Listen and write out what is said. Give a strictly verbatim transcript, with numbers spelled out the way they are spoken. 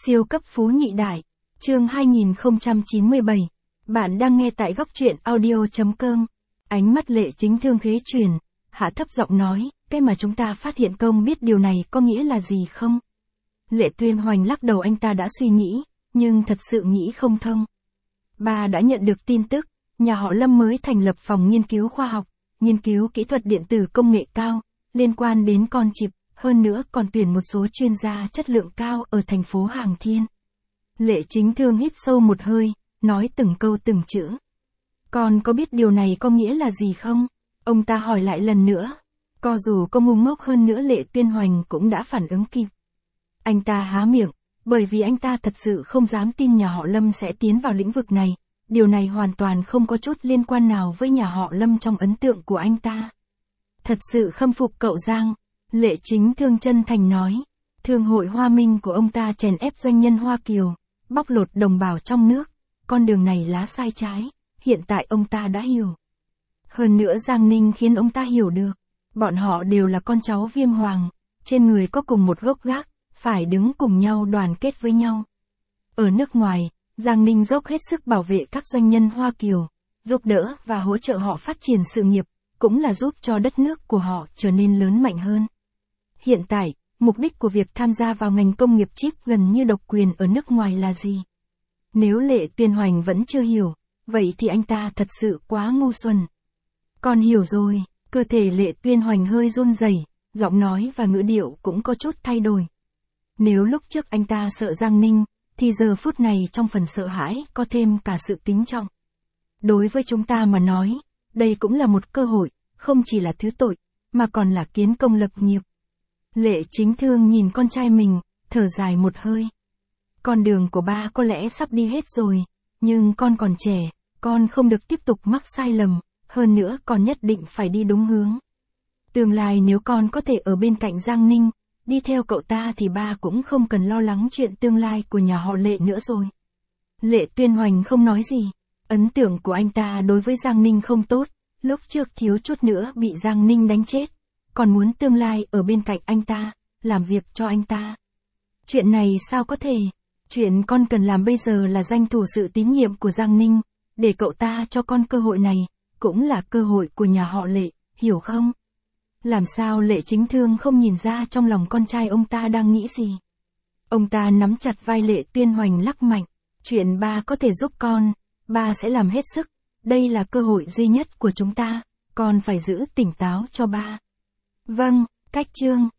Siêu cấp phú nhị đại, chương hai nghìn không trăm chín mươi bảy. Bạn đang nghe tại góc truyện audio.com. Ánh mắt Lệ Chính Thương khế chuyển, hạ thấp giọng nói, cái mà chúng ta phát hiện công biết điều này có nghĩa là gì không? Lệ Tuyên Hoành lắc đầu, anh ta đã suy nghĩ, nhưng thật sự nghĩ không thông. Bà đã nhận được tin tức, nhà họ Lâm mới thành lập phòng nghiên cứu khoa học, nghiên cứu kỹ thuật điện tử công nghệ cao, liên quan đến con chip, hơn nữa còn tuyển một số chuyên gia chất lượng cao ở thành phố Hàng Thiên. Lệ Chính Thương hít sâu một hơi, nói từng câu từng chữ. Con có biết điều này có nghĩa là gì không? Ông ta hỏi lại lần nữa. Co dù có ngu ngốc hơn nữa Lệ Tuyên Hoành cũng đã phản ứng kịp. Anh ta há miệng, bởi vì anh ta thật sự không dám tin nhà họ Lâm sẽ tiến vào lĩnh vực này. Điều này hoàn toàn không có chút liên quan nào với nhà họ Lâm trong ấn tượng của anh ta. Thật sự khâm phục cậu Giang. Lệ Chính Thương chân thành nói. Thương hội Hoa Minh của ông ta chèn ép doanh nhân Hoa Kiều, bóc lột đồng bào trong nước. Con đường này lá sai trái, hiện tại ông ta đã hiểu. Hơn nữa Giang Ninh khiến ông ta hiểu được. Bọn họ đều là con cháu Viêm Hoàng, trên người có cùng một gốc gác, phải đứng cùng nhau đoàn kết với nhau. Ở nước ngoài, Giang Ninh dốc hết sức bảo vệ các doanh nhân Hoa Kiều, giúp đỡ và hỗ trợ họ phát triển sự nghiệp, cũng là giúp cho đất nước của họ trở nên lớn mạnh hơn. Hiện tại, mục đích của việc tham gia vào ngành công nghiệp chip gần như độc quyền ở nước ngoài là gì? Nếu Lệ Tuyên Hoành vẫn chưa hiểu, vậy thì anh ta thật sự quá ngu xuẩn. Con hiểu rồi, cơ thể Lệ Tuyên Hoành hơi run rẩy, giọng nói và ngữ điệu cũng có chút thay đổi. Nếu lúc trước anh ta sợ Giang Ninh, thì giờ phút này trong phần sợ hãi có thêm cả sự kính trọng. Đối với chúng ta mà nói, đây cũng là một cơ hội, không chỉ là thứ tội, mà còn là kiến công lập nghiệp. Lệ Chính Thương nhìn con trai mình, thở dài một hơi. Con đường của ba có lẽ sắp đi hết rồi, nhưng con còn trẻ, con không được tiếp tục mắc sai lầm, hơn nữa con nhất định phải đi đúng hướng. Tương lai nếu con có thể ở bên cạnh Giang Ninh, đi theo cậu ta thì ba cũng không cần lo lắng chuyện tương lai của nhà họ Lệ nữa rồi. Lệ Tuyên Hoành không nói gì, ấn tượng của anh ta đối với Giang Ninh không tốt, lúc trước thiếu chút nữa bị Giang Ninh đánh chết, còn muốn tương lai ở bên cạnh anh ta, làm việc cho anh ta. Chuyện này sao có thể? Chuyện con cần làm bây giờ là tranh thủ sự tín nhiệm của Giang Ninh, để cậu ta cho con cơ hội này, cũng là cơ hội của nhà họ Lệ, hiểu không? Làm sao Lệ Chính Thương không nhìn ra trong lòng con trai ông ta đang nghĩ gì? Ông ta nắm chặt vai Lệ Tuyên Hoành lắc mạnh. Chuyện ba có thể giúp con, ba sẽ làm hết sức. Đây là cơ hội duy nhất của chúng ta, con phải giữ tỉnh táo cho ba. Vâng, cách chương.